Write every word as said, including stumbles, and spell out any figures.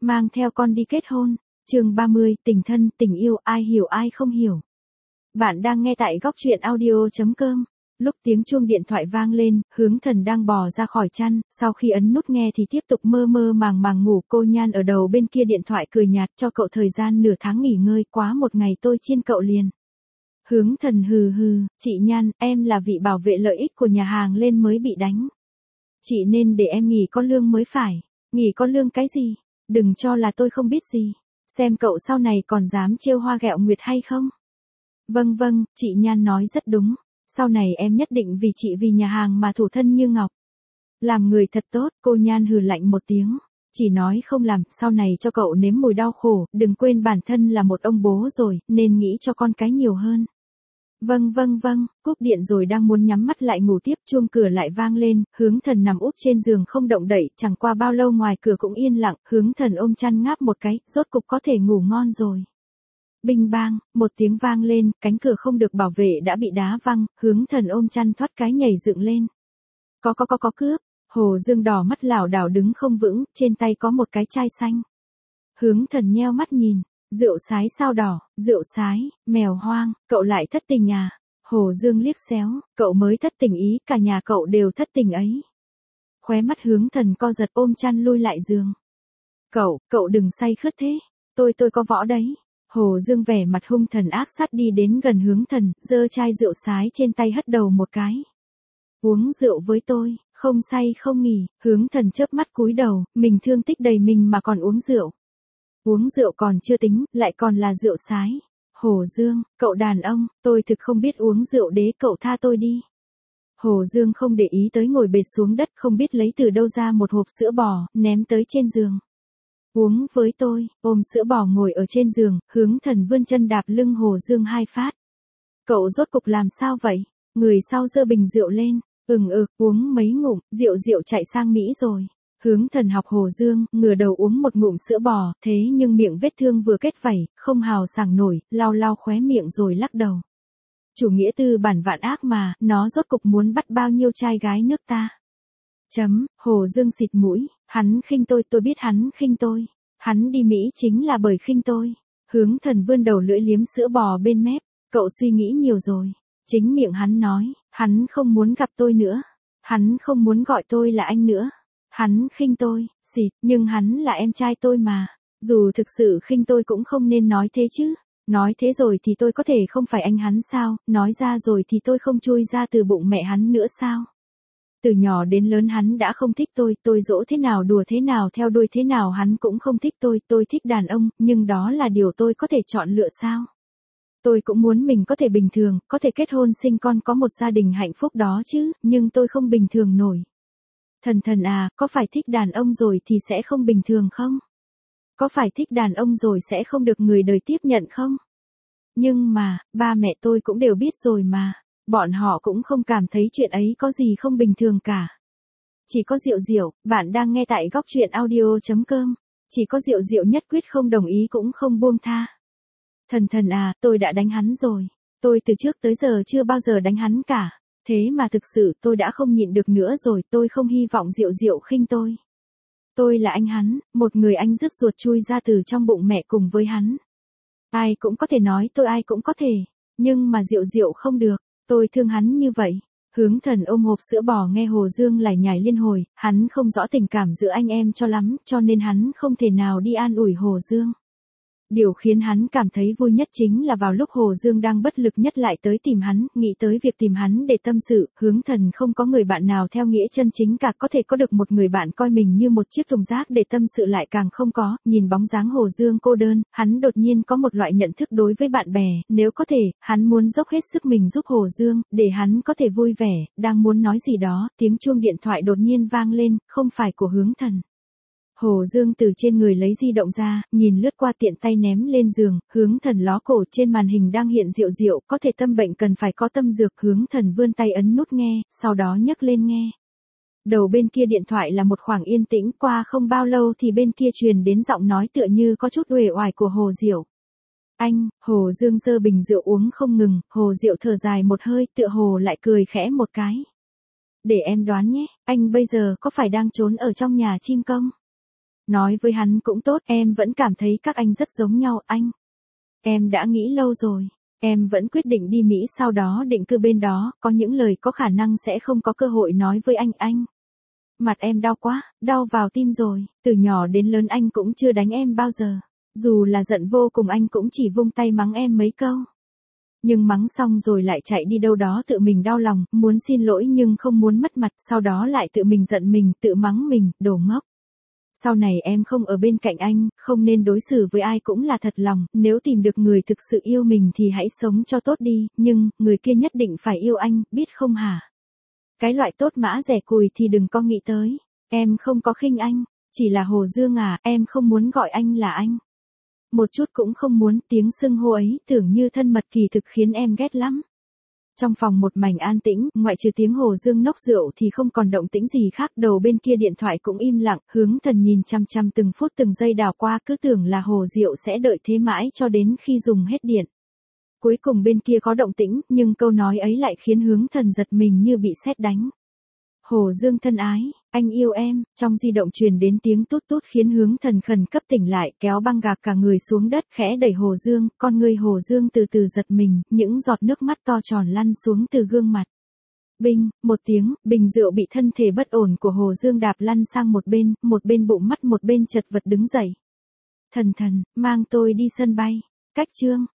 mang theo con đi kết hôn. Chương ba mươi, tình thân, tình yêu, ai hiểu ai không hiểu. Bạn đang nghe tại góc truyện audio chấm com. Lúc tiếng chuông điện thoại vang lên, Hướng Thần đang bò ra khỏi chăn, sau khi ấn nút nghe thì tiếp tục mơ mơ màng màng ngủ. Cô Nhan ở đầu bên kia điện thoại cười nhạt, cho cậu thời gian nửa tháng nghỉ ngơi, quá một ngày tôi chiên cậu liền. Hướng Thần hừ hừ, chị Nhan, em là vị bảo vệ lợi ích của nhà hàng lên mới bị đánh. Chị nên để em nghỉ có lương mới phải. Nghỉ có lương cái gì? Đừng cho là tôi không biết gì. Xem cậu sau này còn dám trêu hoa ghẹo nguyệt hay không? Vâng vâng, chị Nhan nói rất đúng. Sau này em nhất định vì chị vì nhà hàng mà thủ thân như ngọc. Làm người thật tốt. Cô Nhan hừ lạnh một tiếng. Chỉ nói không làm, sau này cho cậu nếm mùi đau khổ, đừng quên bản thân là một ông bố rồi, nên nghĩ cho con cái nhiều hơn. Vâng vâng vâng, cúp điện rồi đang muốn nhắm mắt lại ngủ tiếp, chuông cửa lại vang lên. Hướng Thần nằm úp trên giường không động đậy, chẳng qua bao lâu ngoài cửa cũng yên lặng. Hướng Thần ôm chăn ngáp một cái, rốt cục có thể ngủ ngon rồi. Binh bang, một tiếng vang lên, cánh cửa không được bảo vệ đã bị đá văng. Hướng Thần ôm chăn thoát cái nhảy dựng lên. Có có có có cướp. Hồ Dương đỏ mắt lảo đảo đứng không vững, trên tay có một cái chai xanh. Hướng Thần nheo mắt nhìn. Rượu sái sao đỏ, rượu sái, mèo hoang, cậu lại thất tình à? Hồ Dương liếc xéo, cậu mới thất tình ý, cả nhà cậu đều thất tình ấy. Khóe mắt Hướng Thần co giật, ôm chăn lui lại giường. Cậu, cậu đừng say khướt thế, tôi tôi có võ đấy. Hồ Dương vẻ mặt hung thần ác sát đi đến gần Hướng Thần, giơ chai rượu sái trên tay hất đầu một cái. Uống rượu với tôi, không say không nghỉ. Hướng Thần chớp mắt cúi đầu, mình thương tích đầy mình mà còn uống rượu. Uống rượu còn chưa tính, lại còn là rượu sái. Hồ Dương, cậu đàn ông, tôi thực không biết uống rượu đế, cậu tha tôi đi. Hồ Dương không để ý tới ngồi bệt xuống đất, không biết lấy từ đâu ra một hộp sữa bò, ném tới trên giường. Uống với tôi, ôm sữa bò ngồi ở trên giường, Hướng Thần vươn chân đạp lưng Hồ Dương hai phát. Cậu rốt cục làm sao vậy? Người sau giơ bình rượu lên, ừng ực, uống mấy ngụm, rượu rượu chạy sang Mỹ rồi. Hướng Thần học Hồ Dương, ngửa đầu uống một ngụm sữa bò, thế nhưng miệng vết thương vừa kết vảy, không hào sảng nổi, lau lau khóe miệng rồi lắc đầu. Chủ nghĩa tư bản vạn ác mà, nó rốt cục muốn bắt bao nhiêu trai gái nước ta. Chấm, Hồ Dương xịt mũi, hắn khinh tôi, tôi biết hắn khinh tôi. Hắn đi Mỹ chính là bởi khinh tôi. Hướng Thần vươn đầu lưỡi liếm sữa bò bên mép, cậu suy nghĩ nhiều rồi. Chính miệng hắn nói, hắn không muốn gặp tôi nữa. Hắn không muốn gọi tôi là anh nữa. Hắn khinh tôi, xịt, nhưng hắn là em trai tôi mà. Dù thực sự khinh tôi cũng không nên nói thế chứ. Nói thế rồi thì tôi có thể không phải anh hắn sao, nói ra rồi thì tôi không chui ra từ bụng mẹ hắn nữa sao. Từ nhỏ đến lớn hắn đã không thích tôi, tôi dỗ thế nào đùa thế nào theo đuôi thế nào hắn cũng không thích tôi, tôi thích đàn ông, nhưng đó là điều tôi có thể chọn lựa sao. Tôi cũng muốn mình có thể bình thường, có thể kết hôn sinh con có một gia đình hạnh phúc đó chứ, nhưng tôi không bình thường nổi. Thần Thần à, có phải thích đàn ông rồi thì sẽ không bình thường không? Có phải thích đàn ông rồi sẽ không được người đời tiếp nhận không? Nhưng mà, ba mẹ tôi cũng đều biết rồi mà. Bọn họ cũng không cảm thấy chuyện ấy có gì không bình thường cả. Chỉ có Diệu Diệu, bạn đang nghe tại góc truyện audio chấm com. Chỉ có Diệu Diệu nhất quyết không đồng ý cũng không buông tha. Thần Thần à, tôi đã đánh hắn rồi. Tôi từ trước tới giờ chưa bao giờ đánh hắn cả. Thế mà thực sự tôi đã không nhịn được nữa rồi, tôi không hy vọng Diệu Diệu khinh tôi. Tôi là anh hắn, một người anh rứt ruột chui ra từ trong bụng mẹ cùng với hắn. Ai cũng có thể nói tôi ai cũng có thể, nhưng mà Diệu Diệu không được, tôi thương hắn như vậy. Hướng Thần ôm hộp sữa bò nghe Hồ Dương lải nhải liên hồi, hắn không rõ tình cảm giữa anh em cho lắm, cho nên hắn không thể nào đi an ủi Hồ Dương. Điều khiến hắn cảm thấy vui nhất chính là vào lúc Hồ Dương đang bất lực nhất lại tới tìm hắn, nghĩ tới việc tìm hắn để tâm sự. Hướng Thần không có người bạn nào theo nghĩa chân chính cả, có thể có được một người bạn coi mình như một chiếc thùng rác để tâm sự lại càng không có. Nhìn bóng dáng Hồ Dương cô đơn, hắn đột nhiên có một loại nhận thức đối với bạn bè, nếu có thể, hắn muốn dốc hết sức mình giúp Hồ Dương, để hắn có thể vui vẻ. Đang muốn nói gì đó, tiếng chuông điện thoại đột nhiên vang lên, không phải của Hướng Thần. Hồ Dương từ trên người lấy di động ra, nhìn lướt qua tiện tay ném lên giường. Hướng Thần ló cổ, trên màn hình đang hiện Diệu Diệu, có thể tâm bệnh cần phải có tâm dược. Hướng Thần vươn tay ấn nút nghe, sau đó nhấc lên nghe. Đầu bên kia điện thoại là một khoảng yên tĩnh, qua không bao lâu thì bên kia truyền đến giọng nói tựa như có chút uể oải của Hồ Diệu. Anh, Hồ Dương giơ bình rượu uống không ngừng, Hồ Diệu thở dài một hơi, tựa hồ lại cười khẽ một cái. Để em đoán nhé, anh bây giờ có phải đang trốn ở trong nhà chim công? Nói với hắn cũng tốt, em vẫn cảm thấy các anh rất giống nhau anh. Em đã nghĩ lâu rồi, em vẫn quyết định đi Mỹ sau đó định cư bên đó, có những lời có khả năng sẽ không có cơ hội nói với anh anh. Mặt em đau quá, đau vào tim rồi, từ nhỏ đến lớn anh cũng chưa đánh em bao giờ. Dù là giận vô cùng anh cũng chỉ vung tay mắng em mấy câu. Nhưng mắng xong rồi lại chạy đi đâu đó tự mình đau lòng, muốn xin lỗi nhưng không muốn mất mặt, sau đó lại tự mình giận mình, tự mắng mình, đồ ngốc. Sau này em không ở bên cạnh anh, không nên đối xử với ai cũng là thật lòng, nếu tìm được người thực sự yêu mình thì hãy sống cho tốt đi, nhưng, người kia nhất định phải yêu anh, biết không hả? Cái loại tốt mã rẻ cùi thì đừng có nghĩ tới, em không có khinh anh, chỉ là Hồ Dương à, em không muốn gọi anh là anh. Một chút cũng không muốn, tiếng xưng hô ấy tưởng như thân mật kỳ thực khiến em ghét lắm. Trong phòng một mảnh an tĩnh, ngoại trừ tiếng Hồ Dương nốc rượu thì không còn động tĩnh gì khác, đầu bên kia điện thoại cũng im lặng, Hướng Thần nhìn chăm chăm từng phút từng giây đảo qua, cứ tưởng là Hồ Diệu sẽ đợi thế mãi cho đến khi dùng hết điện. Cuối cùng bên kia có động tĩnh, nhưng câu nói ấy lại khiến Hướng Thần giật mình như bị sét đánh. Hồ Dương thân ái, anh yêu em, trong di động truyền đến tiếng tút tút khiến Hướng Thần khẩn cấp tỉnh lại, kéo băng gạc cả người xuống đất, khẽ đẩy Hồ Dương, con người Hồ Dương từ từ giật mình, những giọt nước mắt to tròn lăn xuống từ gương mặt. Binh, một tiếng, bình rượu bị thân thể bất ổn của Hồ Dương đạp lăn sang một bên, một bên bụng mắt một bên chật vật đứng dậy. Thần thần, mang tôi đi sân bay. Cách chương